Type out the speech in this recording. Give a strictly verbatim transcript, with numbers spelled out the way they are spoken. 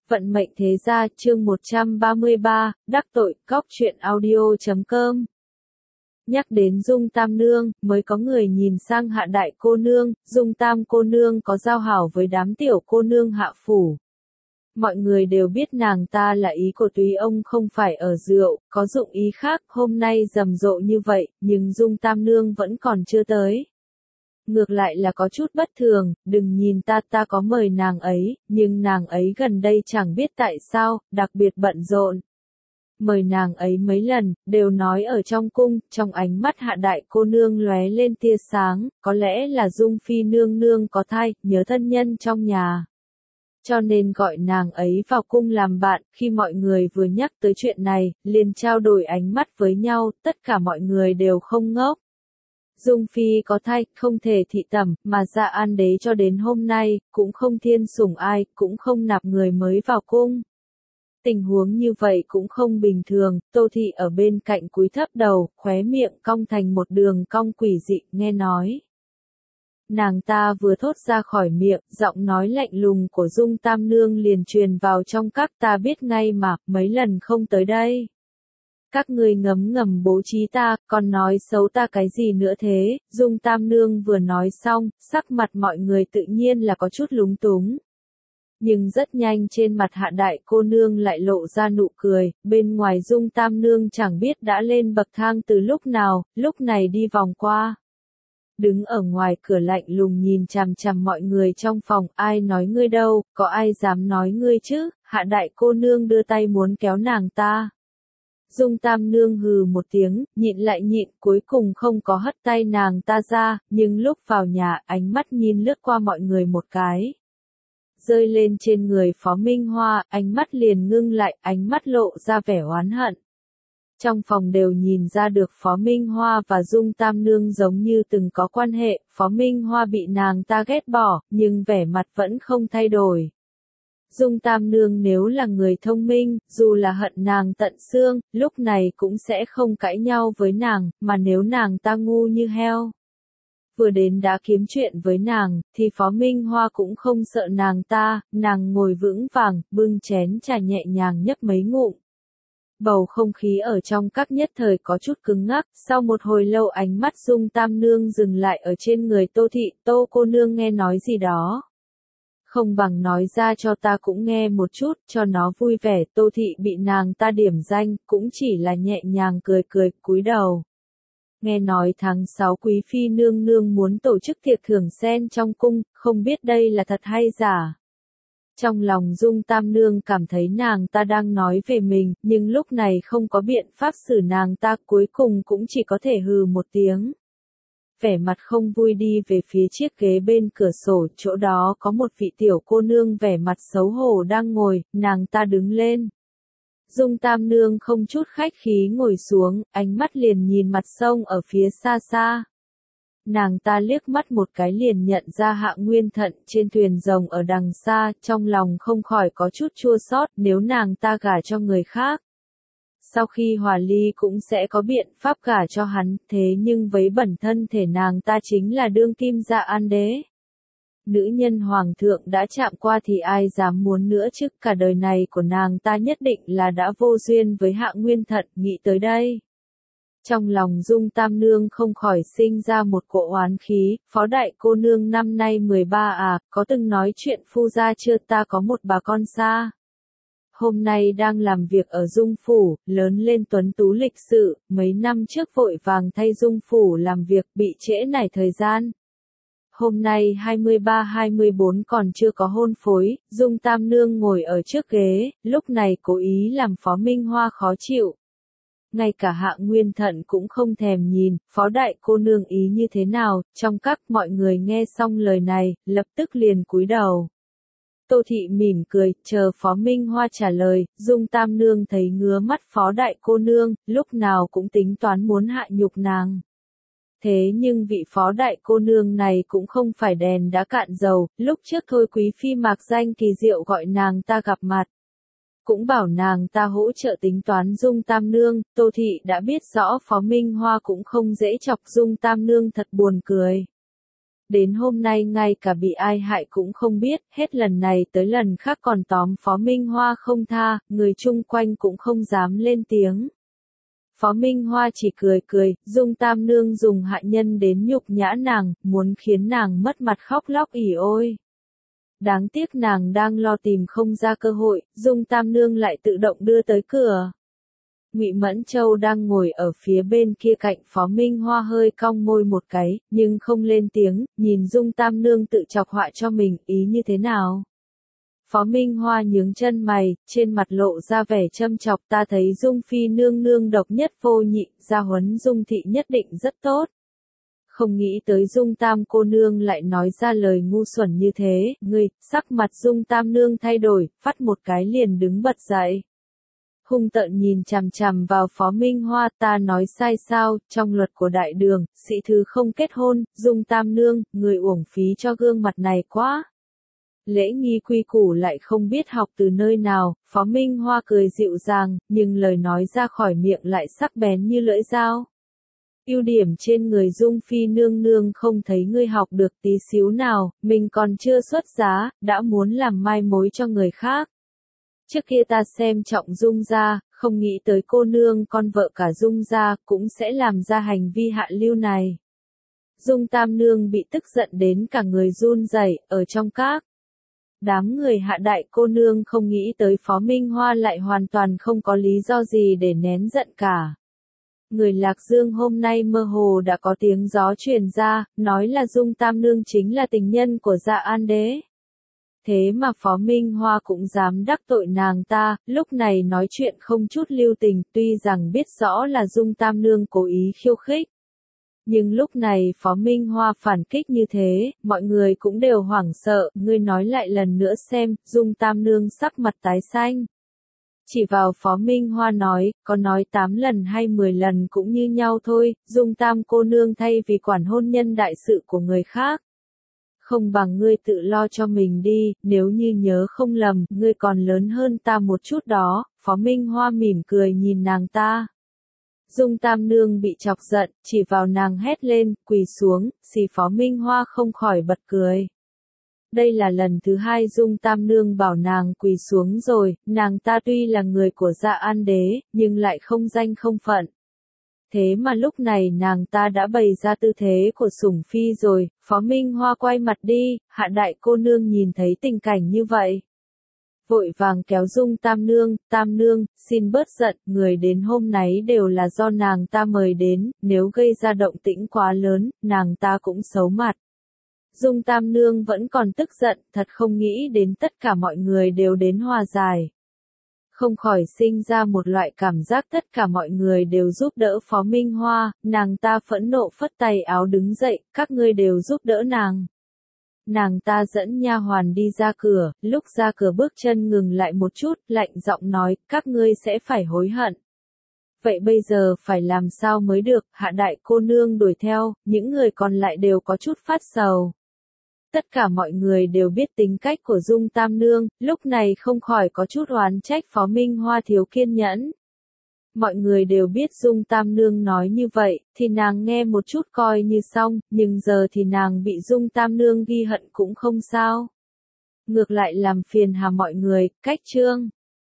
Vận mệnh thế gia chương một trăm ba mươi ba, đắc tội, cóc truyện audio chấm com. Nhắc đến Dung Tam Nương, mới có người nhìn sang Hạ Đại cô nương, Dung Tam cô nương có giao hảo với đám tiểu cô nương Hạ phủ. Mọi người đều biết nàng ta là ý của Túy ông không phải ở rượu, có dụng ý khác, hôm nay rầm rộ như vậy, nhưng Dung Tam Nương vẫn còn chưa tới. Ngược lại là có chút bất thường, đừng nhìn ta ta có mời nàng ấy, nhưng nàng ấy gần đây chẳng biết tại sao, đặc biệt bận rộn. Mời nàng ấy mấy lần, đều nói ở trong cung, trong ánh mắt Hạ Đại cô nương lóe lên tia sáng, có lẽ là Dung Phi nương nương có thai, nhớ thân nhân trong nhà. Cho nên gọi nàng ấy vào cung làm bạn, khi mọi người vừa nhắc tới chuyện này, liền trao đổi ánh mắt với nhau, tất cả mọi người đều không ngốc. Dung Phi có thai, không thể thị tẩm, mà Dạ An đế cho đến hôm nay, cũng không thiên sủng ai, cũng không nạp người mới vào cung. Tình huống như vậy cũng không bình thường, Tô Thị ở bên cạnh cúi thấp đầu, khóe miệng cong thành một đường cong quỷ dị, nghe nói. Nàng ta vừa thốt ra khỏi miệng, giọng nói lạnh lùng của Dung Tam Nương liền truyền vào trong các ta biết ngay mà, mấy lần không tới đây. Các ngươi ngấm ngầm bố trí ta, còn nói xấu ta cái gì nữa thế, Dung Tam Nương vừa nói xong, sắc mặt mọi người tự nhiên là có chút lúng túng. Nhưng rất nhanh trên mặt Hạ Đại cô nương lại lộ ra nụ cười, bên ngoài Dung Tam Nương chẳng biết đã lên bậc thang từ lúc nào, lúc này đi vòng qua. Đứng ở ngoài cửa lạnh lùng nhìn chằm chằm mọi người trong phòng, ai nói ngươi đâu, có ai dám nói ngươi chứ, Hạ Đại cô nương đưa tay muốn kéo nàng ta. Dung Tam Nương hừ một tiếng, nhịn lại nhịn, cuối cùng không có hất tay nàng ta ra, nhưng lúc vào nhà, ánh mắt nhìn lướt qua mọi người một cái. Rơi lên trên người Phó Minh Hoa, ánh mắt liền ngưng lại, ánh mắt lộ ra vẻ oán hận. Trong phòng đều nhìn ra được Phó Minh Hoa và Dung Tam Nương giống như từng có quan hệ, Phó Minh Hoa bị nàng ta ghét bỏ, nhưng vẻ mặt vẫn không thay đổi. Dung Tam Nương nếu là người thông minh, dù là hận nàng tận xương, lúc này cũng sẽ không cãi nhau với nàng, mà nếu nàng ta ngu như heo. Vừa đến đã kiếm chuyện với nàng, thì Phó Minh Hoa cũng không sợ nàng ta, nàng ngồi vững vàng, bưng chén trà nhẹ nhàng nhấp mấy ngụm. Bầu không khí ở trong các nhất thời có chút cứng ngắc, sau một hồi lâu ánh mắt Dung Tam Nương dừng lại ở trên người Tô Thị, Tô cô nương nghe nói gì đó. Không bằng nói ra cho ta cũng nghe một chút, cho nó vui vẻ, Tô Thị bị nàng ta điểm danh, cũng chỉ là nhẹ nhàng cười cười, cúi đầu. Nghe nói tháng sáu Quý Phi nương nương muốn tổ chức tiệc thưởng sen trong cung, không biết đây là thật hay giả. Trong lòng Dung Tam Nương cảm thấy nàng ta đang nói về mình, nhưng lúc này không có biện pháp xử nàng ta, cuối cùng cũng chỉ có thể hừ một tiếng. Vẻ mặt không vui đi về phía chiếc ghế bên cửa sổ, chỗ đó có một vị tiểu cô nương vẻ mặt xấu hổ đang ngồi, nàng ta đứng lên. Dung Tam Nương không chút khách khí ngồi xuống, ánh mắt liền nhìn mặt sông ở phía xa xa. Nàng ta liếc mắt một cái liền nhận ra Hạ Nguyên Thận trên thuyền rồng ở đằng xa, trong lòng không khỏi có chút chua xót, nếu nàng ta gả cho người khác. Sau khi hòa ly cũng sẽ có biện pháp gả cho hắn, thế nhưng với bản thân thể nàng ta chính là đương kim Dạ An đế. Nữ nhân hoàng thượng đã chạm qua thì ai dám muốn nữa chứ, cả đời này của nàng ta nhất định là đã vô duyên với Hạ Nguyên Thận, nghĩ tới đây. Trong lòng Dung Tam Nương không khỏi sinh ra một cỗ oán khí, Phó Đại cô nương năm nay mười ba à, có từng nói chuyện phu gia chưa, ta có một bà con xa. Hôm nay đang làm việc ở Dung Phủ, lớn lên tuấn tú lịch sự, mấy năm trước vội vàng thay Dung Phủ làm việc bị trễ nải thời gian. Hôm nay hai mươi ba hai mươi bốn còn chưa có hôn phối, Dung Tam Nương ngồi ở trước ghế, lúc này cố ý làm Phó Minh Hoa khó chịu. Ngay cả Hạ Nguyên Thận cũng không thèm nhìn, Phó Đại cô nương ý như thế nào, trong các mọi người nghe xong lời này, lập tức liền cúi đầu. Tô Thị mỉm cười, chờ Phó Minh Hoa trả lời, Dung Tam Nương thấy ngứa mắt Phó Đại cô nương, lúc nào cũng tính toán muốn hạ nhục nàng. Thế nhưng vị Phó Đại cô nương này cũng không phải đèn đã cạn dầu, lúc trước thôi Quý Phi mạc danh kỳ diệu gọi nàng ta gặp mặt. Cũng bảo nàng ta hỗ trợ tính toán Dung Tam Nương, Tô Thị đã biết rõ Phó Minh Hoa cũng không dễ chọc Dung Tam Nương thật buồn cười. Đến hôm nay ngay cả bị ai hại cũng không biết, hết lần này tới lần khác còn tóm Phó Minh Hoa không tha, người chung quanh cũng không dám lên tiếng. Phó Minh Hoa chỉ cười cười, Dung Tam Nương dùng hạ nhân đến nhục nhã nàng, muốn khiến nàng mất mặt khóc lóc ỉ ôi. Đáng tiếc nàng đang lo tìm không ra cơ hội, Dung Tam Nương lại tự động đưa tới cửa. Ngụy Mẫn Châu đang ngồi ở phía bên kia cạnh Phó Minh Hoa hơi cong môi một cái, nhưng không lên tiếng, nhìn Dung Tam Nương tự chọc họa cho mình, ý như thế nào? Phó Minh Hoa nhướng chân mày, trên mặt lộ ra vẻ châm chọc, ta thấy Dung Phi nương nương độc nhất vô nhị, gia huấn Dung thị nhất định rất tốt. Không nghĩ tới Dung Tam cô nương lại nói ra lời ngu xuẩn như thế, ngươi, sắc mặt Dung Tam nương thay đổi, phát một cái liền đứng bật dậy. Hung tợn nhìn chằm chằm vào Phó Minh Hoa, ta nói sai sao, trong luật của đại đường, sĩ thứ không kết hôn, Dung Tam nương, người uổng phí cho gương mặt này quá. Lễ nghi quy củ lại không biết học từ nơi nào, Phó Minh Hoa cười dịu dàng, nhưng lời nói ra khỏi miệng lại sắc bén như lưỡi dao. Ưu điểm trên người Dung Phi nương nương không thấy ngươi học được tí xíu nào, mình còn chưa xuất giá, đã muốn làm mai mối cho người khác. Trước kia ta xem trọng Dung gia, không nghĩ tới cô nương con vợ cả Dung gia cũng sẽ làm ra hành vi hạ lưu này. Dung Tam nương bị tức giận đến cả người run rẩy ở trong các. Đám người hạ đại cô nương không nghĩ tới Phó Minh Hoa lại hoàn toàn không có lý do gì để nén giận cả. Người Lạc Dương hôm nay mơ hồ đã có tiếng gió truyền ra, nói là Dung Tam nương chính là tình nhân của Dạ An đế. Thế mà Phó Minh Hoa cũng dám đắc tội nàng ta, lúc này nói chuyện không chút lưu tình, tuy rằng biết rõ là Dung Tam nương cố ý khiêu khích. Nhưng lúc này Phó Minh Hoa phản kích như thế, mọi người cũng đều hoảng sợ, ngươi nói lại lần nữa xem, Dung Tam nương sắc mặt tái xanh. Chỉ vào Phó Minh Hoa nói, có nói tám lần hay mười lần cũng như nhau thôi, Dung Tam cô nương thay vì quản hôn nhân đại sự của người khác. Không bằng ngươi tự lo cho mình đi, nếu như nhớ không lầm, ngươi còn lớn hơn ta một chút đó, Phó Minh Hoa mỉm cười nhìn nàng ta. Dung Tam nương bị chọc giận, chỉ vào nàng hét lên, quỳ xuống, xì Phó Minh Hoa không khỏi bật cười. Đây là lần thứ hai Dung Tam nương bảo nàng quỳ xuống rồi, nàng ta tuy là người của Dạ An đế, nhưng lại không danh không phận. Thế mà lúc này nàng ta đã bày ra tư thế của sủng phi rồi, Phó Minh Hoa quay mặt đi, hạ đại cô nương nhìn thấy tình cảnh như vậy. Vội vàng kéo Dung Tam nương, Tam nương, xin bớt giận, người đến hôm nay đều là do nàng ta mời đến, nếu gây ra động tĩnh quá lớn, nàng ta cũng xấu mặt. Dung Tam nương vẫn còn tức giận, thật không nghĩ đến tất cả mọi người đều đến hòa giải. Không khỏi sinh ra một loại cảm giác tất cả mọi người đều giúp đỡ Phó Minh Hoa, nàng ta phẫn nộ phất tay áo đứng dậy, các ngươi đều giúp đỡ nàng. Nàng ta dẫn nha hoàn đi ra cửa, lúc ra cửa bước chân ngừng lại một chút, lạnh giọng nói, các ngươi sẽ phải hối hận. Vậy bây giờ phải làm sao mới được, hạ đại cô nương đuổi theo, những người còn lại đều có chút phát sầu. Tất cả mọi người đều biết tính cách của Dung Tam nương, lúc này không khỏi có chút oán trách Phó Minh Hoa thiếu kiên nhẫn. Mọi người đều biết Dung Tam nương nói như vậy, thì nàng nghe một chút coi như xong, nhưng giờ thì nàng bị Dung Tam nương ghi hận cũng không sao. Ngược lại làm phiền hà mọi người, cách chương.